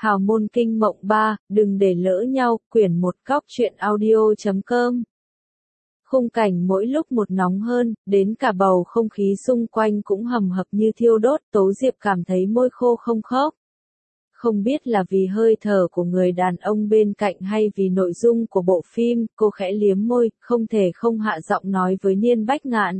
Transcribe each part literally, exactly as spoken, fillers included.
Hào môn kinh mộng ba, đừng để lỡ nhau, quyển một góc truyện audio chấm com. Khung cảnh mỗi lúc một nóng hơn, đến cả bầu không khí xung quanh cũng hầm hập như thiêu đốt, Tố Diệp cảm thấy môi khô không khóc. Không biết là vì hơi thở của người đàn ông bên cạnh hay vì nội dung của bộ phim, cô khẽ liếm môi, không thể không hạ giọng nói với Niên Bách Ngạn.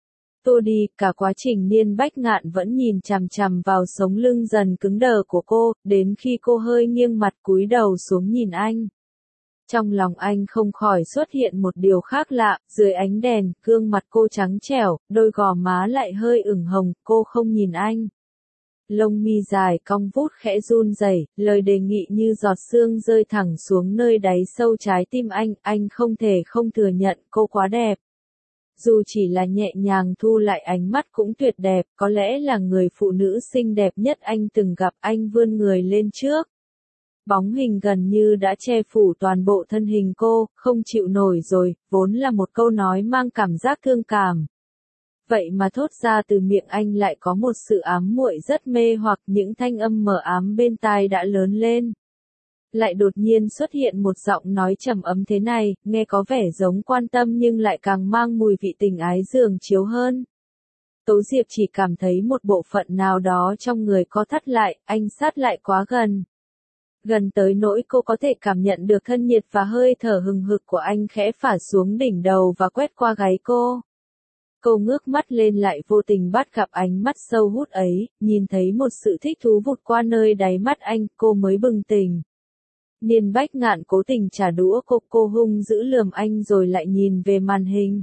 Tô đi, cả quá trình Niên Bách Ngạn vẫn nhìn chằm chằm vào sống lưng dần cứng đờ của cô, đến khi cô hơi nghiêng mặt cúi đầu xuống nhìn anh. Trong lòng anh không khỏi xuất hiện một điều khác lạ, dưới ánh đèn, gương mặt cô trắng trẻo, đôi gò má lại hơi ửng hồng, cô không nhìn anh. Lông mi dài cong vút khẽ run rẩy, lời đề nghị như giọt sương rơi thẳng xuống nơi đáy sâu trái tim anh, anh không thể không thừa nhận cô quá đẹp. Dù chỉ là nhẹ nhàng thu lại ánh mắt cũng tuyệt đẹp, có lẽ là người phụ nữ xinh đẹp nhất anh từng gặp. Anh vươn người lên trước. Bóng hình gần như đã che phủ toàn bộ thân hình cô, không chịu nổi rồi, vốn là một câu nói mang cảm giác thương cảm. Vậy mà thốt ra từ miệng anh lại có một sự ám muội rất mê hoặc, những thanh âm mờ ám bên tai đã lớn lên. Lại đột nhiên xuất hiện một giọng nói trầm ấm thế này, nghe có vẻ giống quan tâm nhưng lại càng mang mùi vị tình ái giường chiếu hơn. Tố Diệp chỉ cảm thấy một bộ phận nào đó trong người co thắt lại, anh sát lại quá gần. Gần tới nỗi cô có thể cảm nhận được thân nhiệt và hơi thở hừng hực của anh khẽ phả xuống đỉnh đầu và quét qua gáy cô. Cô ngước mắt lên lại vô tình bắt gặp ánh mắt sâu hút ấy, nhìn thấy một sự thích thú vụt qua nơi đáy mắt anh, cô mới bừng tỉnh. Niên Bách Ngạn cố tình trả đũa cô, cô hung dữ lườm anh rồi lại nhìn về màn hình.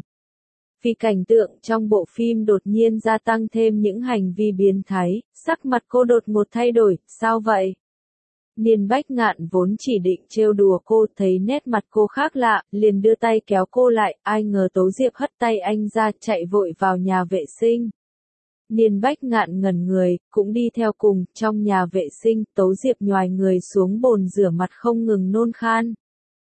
Vì cảnh tượng trong bộ phim đột nhiên gia tăng thêm những hành vi biến thái, sắc mặt cô đột ngột thay đổi, sao vậy? Niên Bách Ngạn vốn chỉ định trêu đùa cô, thấy nét mặt cô khác lạ, liền đưa tay kéo cô lại, ai ngờ Tố Diệp hất tay anh ra, chạy vội vào nhà vệ sinh. Niên Bách Ngạn ngẩn người, cũng đi theo cùng, trong nhà vệ sinh, Tố Diệp nhoài người xuống bồn rửa mặt không ngừng nôn khan.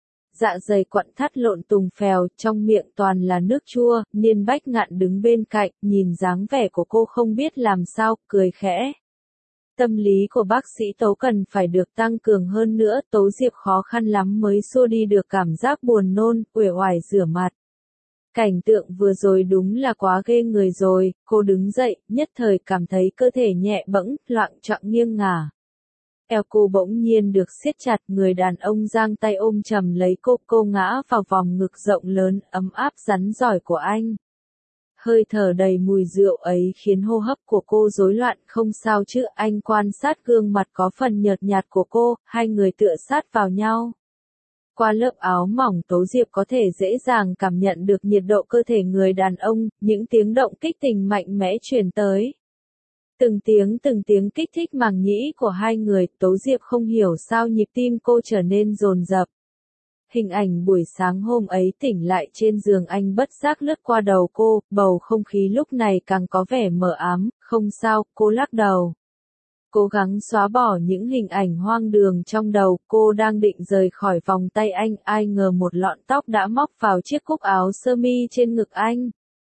Dạ dày quặn thắt lộn tùng phèo, trong miệng toàn là nước chua, Niên Bách Ngạn đứng bên cạnh, nhìn dáng vẻ của cô không biết làm sao, cười khẽ. Tâm lý của bác sĩ Tố cần phải được tăng cường hơn nữa, Tố Diệp khó khăn lắm mới xua đi được cảm giác buồn nôn, uể oải rửa mặt. Cảnh tượng vừa rồi đúng là quá ghê người rồi, cô đứng dậy, nhất thời cảm thấy cơ thể nhẹ bẫng, loạng choạng nghiêng ngả. Eo cô bỗng nhiên được siết chặt, người đàn ông giang tay ôm chầm lấy cô, cô ngã vào vòng ngực rộng lớn, ấm áp rắn rỏi của anh. Hơi thở đầy mùi rượu ấy khiến hô hấp của cô rối loạn, không sao chứ, anh quan sát gương mặt có phần nhợt nhạt của cô, hai người tựa sát vào nhau. Qua lớp áo mỏng Tố Diệp có thể dễ dàng cảm nhận được nhiệt độ cơ thể người đàn ông, những tiếng động kích tình mạnh mẽ truyền tới. Từng tiếng từng tiếng kích thích màng nhĩ của hai người, Tố Diệp không hiểu sao nhịp tim cô trở nên dồn dập. Hình ảnh buổi sáng hôm ấy tỉnh lại trên giường anh bất giác lướt qua đầu cô, bầu không khí lúc này càng có vẻ mờ ám, không sao, cô lắc đầu. Cố gắng xóa bỏ những hình ảnh hoang đường trong đầu, cô đang định rời khỏi vòng tay anh, ai ngờ một lọn tóc đã móc vào chiếc cúc áo sơ mi trên ngực anh.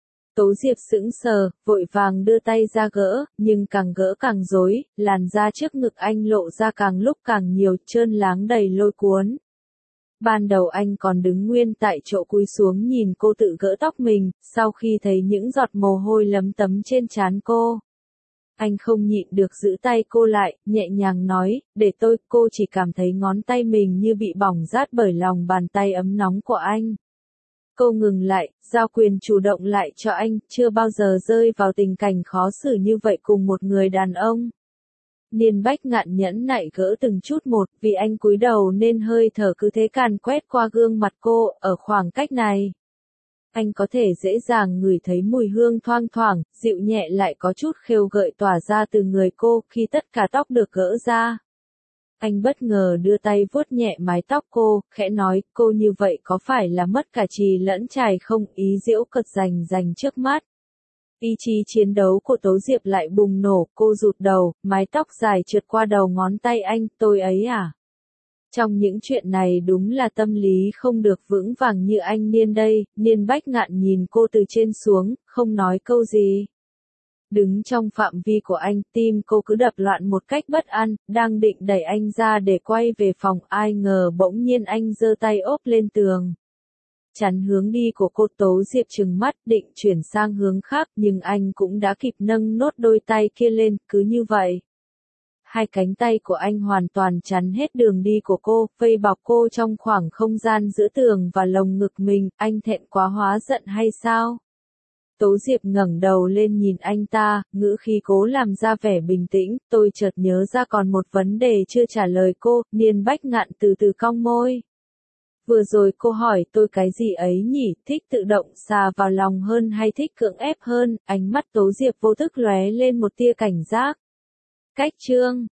Tố Diệp sững sờ, vội vàng đưa tay ra gỡ, nhưng càng gỡ càng rối, làn da trước ngực anh lộ ra càng lúc càng nhiều, trơn láng đầy lôi cuốn. Ban đầu anh còn đứng nguyên tại chỗ cúi xuống nhìn cô tự gỡ tóc mình, sau khi thấy những giọt mồ hôi lấm tấm trên trán cô. Anh không nhịn được giữ tay cô lại, nhẹ nhàng nói, để tôi, cô chỉ cảm thấy ngón tay mình như bị bỏng rát bởi lòng bàn tay ấm nóng của anh. Cô ngừng lại, giao quyền chủ động lại cho anh, chưa bao giờ rơi vào tình cảnh khó xử như vậy cùng một người đàn ông. Niên Bách Ngạn nhẫn nại gỡ từng chút một, vì anh cúi đầu nên hơi thở cứ thế càn quét qua gương mặt cô, ở khoảng cách này. Anh có thể dễ dàng ngửi thấy mùi hương thoang thoảng, dịu nhẹ lại có chút khêu gợi tỏa ra từ người cô khi tất cả tóc được gỡ ra. Anh bất ngờ đưa tay vuốt nhẹ mái tóc cô, khẽ nói, cô như vậy có phải là mất cả trì lẫn trài không, ý giễu cợt rành rành trước mắt. Ý chí chiến đấu của Tố Diệp lại bùng nổ, cô rụt đầu, mái tóc dài trượt qua đầu ngón tay anh, tôi ấy à? Trong những chuyện này đúng là tâm lý không được vững vàng như anh Niên đây, Niên Bách Ngạn nhìn cô từ trên xuống, không nói câu gì. Đứng trong phạm vi của anh, tim cô cứ đập loạn một cách bất an, đang định đẩy anh ra để quay về phòng, ai ngờ bỗng nhiên anh giơ tay ốp lên tường. Chắn hướng đi của cô. Tố Diệp trừng mắt định chuyển sang hướng khác, nhưng anh cũng đã kịp nâng nốt đôi tay kia lên, cứ như vậy. Hai cánh tay của anh hoàn toàn chắn hết đường đi của cô, vây bọc cô trong khoảng không gian giữa tường và lồng ngực mình, anh thẹn quá hóa giận hay sao? Tố Diệp ngẩng đầu lên nhìn anh ta, ngữ khí cố làm ra vẻ bình tĩnh, tôi chợt nhớ ra còn một vấn đề chưa trả lời cô, Niên Bách Ngạn từ từ cong môi. Vừa rồi cô hỏi tôi cái gì ấy nhỉ, thích tự động xà vào lòng hơn hay thích cưỡng ép hơn, ánh mắt Tố Diệp vô thức lóe lên một tia cảnh giác. Cách chương